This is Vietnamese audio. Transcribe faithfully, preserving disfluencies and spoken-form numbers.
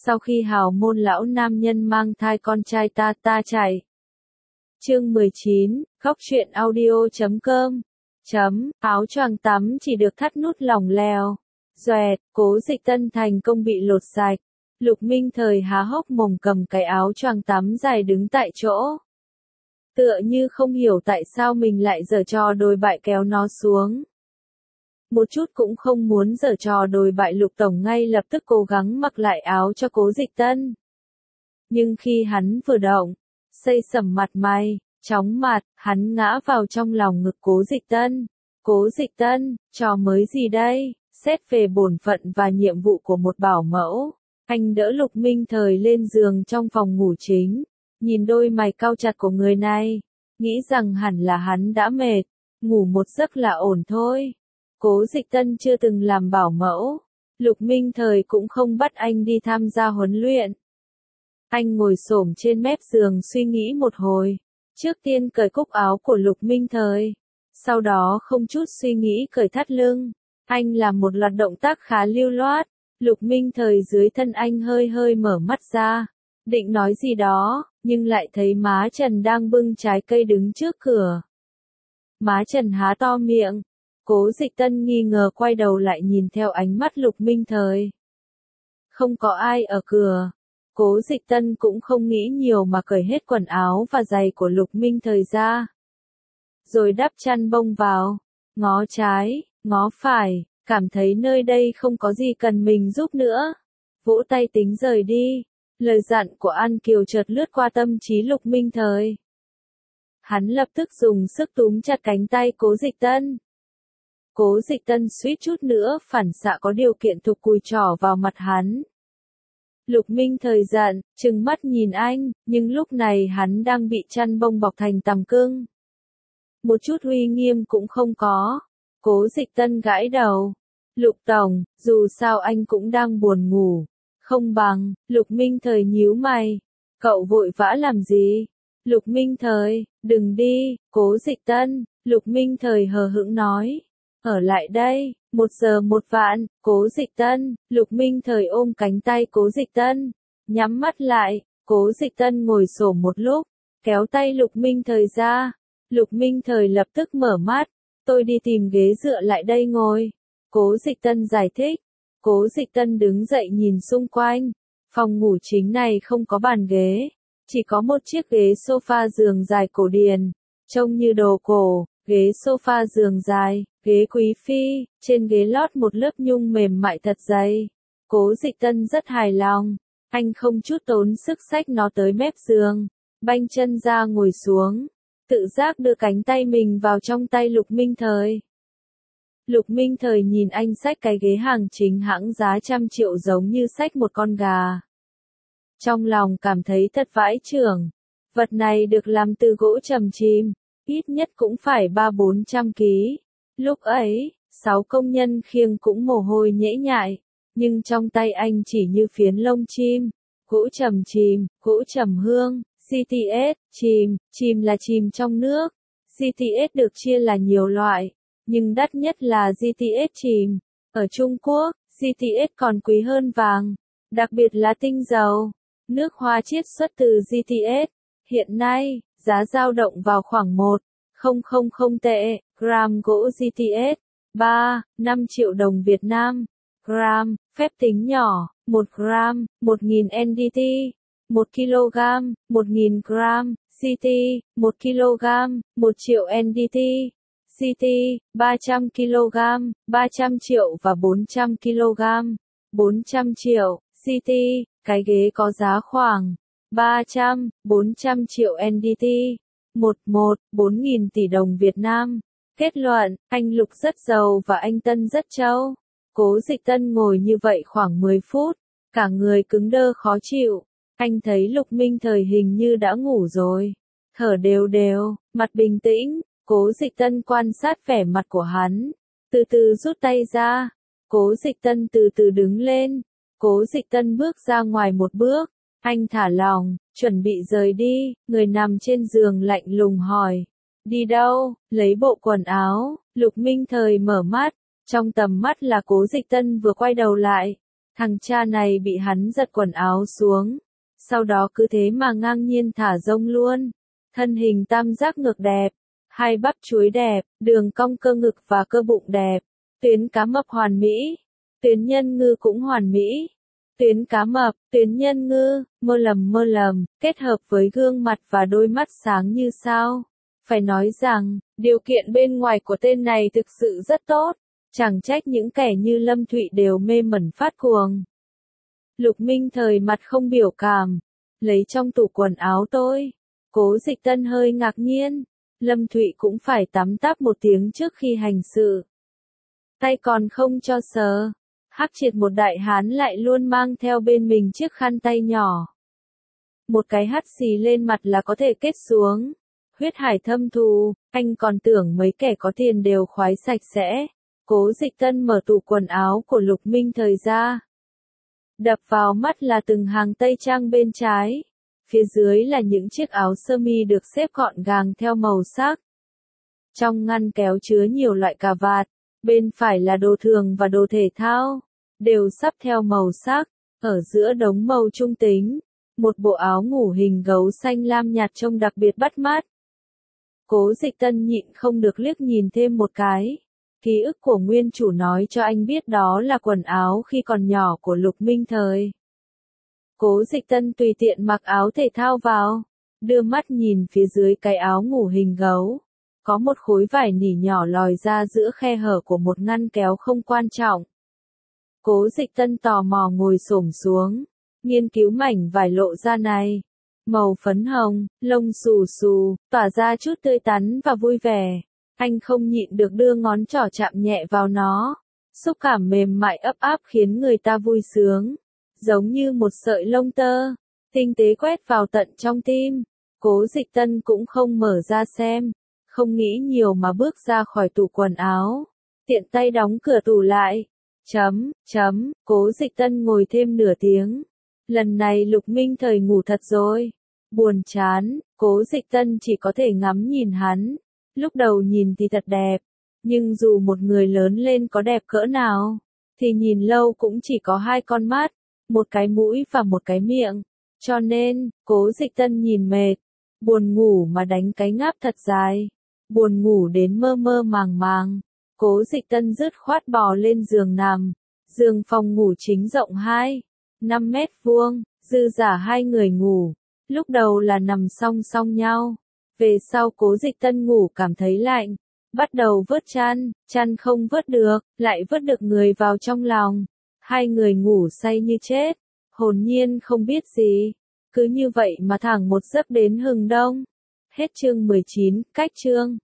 Sau khi hào môn lão nam nhân mang thai con trai ta ta chạy. Chương mười chín, Góc truyện audio chấm com. Chấm, áo choàng tắm chỉ được thắt nút lỏng lẻo. Doẹt, Cố Dịch Tân thành công bị lột sạch. Lục Minh Thời há hốc mồm cầm cái áo choàng tắm dài đứng tại chỗ. Tựa như không hiểu tại sao mình lại giở trò đồi bại kéo nó xuống. Một chút cũng không muốn giở trò đồi bại, Lục Tổng ngay lập tức cố gắng mặc lại áo cho Cố Dịch Tân. Nhưng khi hắn vừa động, xây sẩm mặt mày, chóng mặt, hắn ngã vào trong lòng ngực Cố Dịch Tân. Cố Dịch Tân, trò mới gì đây? Xét về bổn phận và nhiệm vụ của một bảo mẫu, anh đỡ Lục Minh Thời lên giường trong phòng ngủ chính, nhìn đôi mày cau chặt của người này, nghĩ rằng hẳn là hắn đã mệt, ngủ một giấc là ổn thôi. Cố Dịch Tân chưa từng làm bảo mẫu, Lục Minh Thời cũng không bắt anh đi tham gia huấn luyện. Anh ngồi xổm trên mép giường suy nghĩ một hồi, trước tiên cởi cúc áo của Lục Minh Thời, sau đó không chút suy nghĩ cởi thắt lưng. Anh làm một loạt động tác khá lưu loát, Lục Minh Thời dưới thân anh hơi hơi mở mắt ra, định nói gì đó, nhưng lại thấy má Trần đang bưng trái cây đứng trước cửa. Má Trần há to miệng, Cố Dịch Tân nghi ngờ quay đầu lại nhìn theo ánh mắt Lục Minh Thời. Không có ai ở cửa, Cố Dịch Tân cũng không nghĩ nhiều mà cởi hết quần áo và giày của Lục Minh Thời ra. Rồi đắp chăn bông vào, ngó trái, ngó phải, cảm thấy nơi đây không có gì cần mình giúp nữa. Vỗ tay tính rời đi, lời dặn của An Kiều chợt lướt qua tâm trí Lục Minh Thời. Hắn lập tức dùng sức túm chặt cánh tay Cố Dịch Tân. Cố Dịch Tân suýt chút nữa phản xạ có điều kiện thụp cùi trỏ vào mặt hắn. Lục Minh Thời giận, trừng mắt nhìn anh, nhưng lúc này hắn đang bị chăn bông bọc thành tằm cưng. Một chút uy nghiêm cũng không có. Cố Dịch Tân gãi đầu. Lục Tổng, dù sao anh cũng đang buồn ngủ. Không bằng, Lục Minh Thời nhíu mày. Cậu vội vã làm gì? Lục Minh Thời, đừng đi, Cố Dịch Tân. Lục Minh Thời hờ hững nói. Ở lại đây, một giờ một vạn, Cố Dịch Tân. Lục Minh Thời ôm cánh tay Cố Dịch Tân. Nhắm mắt lại, Cố Dịch Tân ngồi xổm một lúc, kéo tay Lục Minh Thời ra. Lục Minh Thời lập tức mở mắt. Tôi đi tìm ghế dựa lại đây ngồi. Cố Dịch Tân giải thích. Cố Dịch Tân đứng dậy nhìn xung quanh. Phòng ngủ chính này không có bàn ghế. Chỉ có một chiếc ghế sofa giường dài cổ điển. Trông như đồ cổ. Ghế sofa giường dài, ghế quý phi. Trên ghế lót một lớp nhung mềm mại thật dày. Cố Dịch Tân rất hài lòng. Anh không chút tốn sức xách nó tới mép giường. Banh chân ra ngồi xuống. Tự giác đưa cánh tay mình vào trong tay Lục Minh Thời. Lục Minh Thời nhìn anh xách cái ghế hàng chính hãng giá trăm triệu giống như xách một con gà. Trong lòng cảm thấy thật vãi chưởng. Vật này được làm từ gỗ trầm chìm, ít nhất cũng phải ba bốn trăm ký. Lúc ấy, sáu công nhân khiêng cũng mồ hôi nhễ nhại, nhưng trong tay anh chỉ như phiến lông chim. Gỗ trầm chìm, gỗ trầm hương. giê tê ét, chìm, chìm là chìm trong nước. giê tê ét được chia là nhiều loại, nhưng đắt nhất là giê tê ét chìm. Ở Trung Quốc, giê tê ét còn quý hơn vàng, đặc biệt là tinh dầu. Nước hoa chiết xuất từ giê tê ét. Hiện nay, giá dao động vào khoảng một phẩy không tệ, gram gỗ giê tê ét, ba phẩy năm triệu đồng Việt Nam. Gram, phép tính nhỏ, một gram, một nghìn en đê tê. một ki lô gam, một nghìn gram, xê tê, một ki lô gam, một triệu en đê tê, xê tê, ba trăm ki lô gam, ba trăm triệu và bốn trăm ki lô gam, bốn trăm triệu, xê tê, cái ghế có giá khoảng ba trăm, bốn trăm triệu en đê tê, một một, bốn nghìn tỷ đồng Việt Nam. Kết luận, anh Lục rất giàu và anh Tân rất trâu. Cố Dịch Tân ngồi như vậy khoảng mười phút, cả người cứng đơ khó chịu. Anh thấy Lục Minh Thời hình như đã ngủ rồi. Thở đều đều, mặt bình tĩnh, Cố Dịch Tân quan sát vẻ mặt của hắn. Từ từ rút tay ra. Cố Dịch Tân từ từ đứng lên. Cố Dịch Tân bước ra ngoài một bước. Anh thả lỏng, chuẩn bị rời đi. Người nằm trên giường lạnh lùng hỏi. Đi đâu? Lấy bộ quần áo. Lục Minh Thời mở mắt. Trong tầm mắt là Cố Dịch Tân vừa quay đầu lại. Thằng cha này bị hắn giật quần áo xuống, sau đó cứ thế mà ngang nhiên thả rông luôn. Thân hình tam giác ngực đẹp, hai bắp chuối đẹp, đường cong cơ ngực và cơ bụng đẹp, tuyến cá mập hoàn mỹ, tuyến nhân ngư cũng hoàn mỹ. Tuyến cá mập, tuyến nhân ngư, mơ lầm mơ lầm, kết hợp với gương mặt và đôi mắt sáng như sao. Phải nói rằng, điều kiện bên ngoài của tên này thực sự rất tốt, chẳng trách những kẻ như Lâm Thụy đều mê mẩn phát cuồng. Lục Minh Thời mặt không biểu cảm, lấy trong tủ quần áo tôi. Cố Dịch Tân hơi ngạc nhiên, Lâm Thụy cũng phải tắm táp một tiếng trước khi hành sự. Tay còn không cho sờ. Hắc Triệt một đại hán lại luôn mang theo bên mình chiếc khăn tay nhỏ. Một cái hắt xì lên mặt là có thể kết xuống. Huyết hải thâm thù, anh còn tưởng mấy kẻ có tiền đều khoái sạch sẽ. Cố Dịch Tân mở tủ quần áo của Lục Minh Thời ra. Đập vào mắt là từng hàng tây trang bên trái. Phía dưới là những chiếc áo sơ mi được xếp gọn gàng theo màu sắc. Trong ngăn kéo chứa nhiều loại cà vạt. Bên phải là đồ thường và đồ thể thao, đều sắp theo màu sắc, ở giữa đống màu trung tính, một bộ áo ngủ hình gấu xanh lam nhạt trông đặc biệt bắt mắt. Cố Dịch Tân nhịn không được liếc nhìn thêm một cái. Ký ức của nguyên chủ nói cho anh biết đó là quần áo khi còn nhỏ của Lục Minh Thời. Cố Dịch Tân tùy tiện mặc áo thể thao vào, đưa mắt nhìn phía dưới cái áo ngủ hình gấu. Có một khối vải nỉ nhỏ lòi ra giữa khe hở của một ngăn kéo không quan trọng. Cố Dịch Tân tò mò ngồi xổm xuống, nghiên cứu mảnh vải lộ ra này. Màu phấn hồng, lông xù xù, tỏa ra chút tươi tắn và vui vẻ. Anh không nhịn được đưa ngón trỏ chạm nhẹ vào nó. Xúc cảm mềm mại ấp áp khiến người ta vui sướng. Giống như một sợi lông tơ, tinh tế quét vào tận trong tim. Cố Dịch Tân cũng không mở ra xem. Không nghĩ nhiều mà bước ra khỏi tủ quần áo. Tiện tay đóng cửa tủ lại. Chấm, chấm, Cố Dịch Tân ngồi thêm nửa tiếng. Lần này Lục Minh Thời ngủ thật rồi. Buồn chán, Cố Dịch Tân chỉ có thể ngắm nhìn hắn. Lúc đầu nhìn thì thật đẹp. Nhưng dù một người lớn lên có đẹp cỡ nào, thì nhìn lâu cũng chỉ có hai con mắt, một cái mũi và một cái miệng. Cho nên, Cố Dịch Tân nhìn mệt. Buồn ngủ mà đánh cái ngáp thật dài. Buồn ngủ đến mơ mơ màng màng. Cố Dịch Tân dứt khoát bò lên giường nằm. Giường phòng ngủ chính rộng hai, năm mét vuông, dư giả hai người ngủ. Lúc đầu là nằm song song nhau. Về sau Cố Dịch Tân ngủ cảm thấy lạnh. Bắt đầu vớt chăn, chăn không vớt được, lại vớt được người vào trong lòng. Hai người ngủ say như chết. Hồn nhiên không biết gì. Cứ như vậy mà thẳng một giấc đến hừng đông. Hết chương mười chín, cách chương.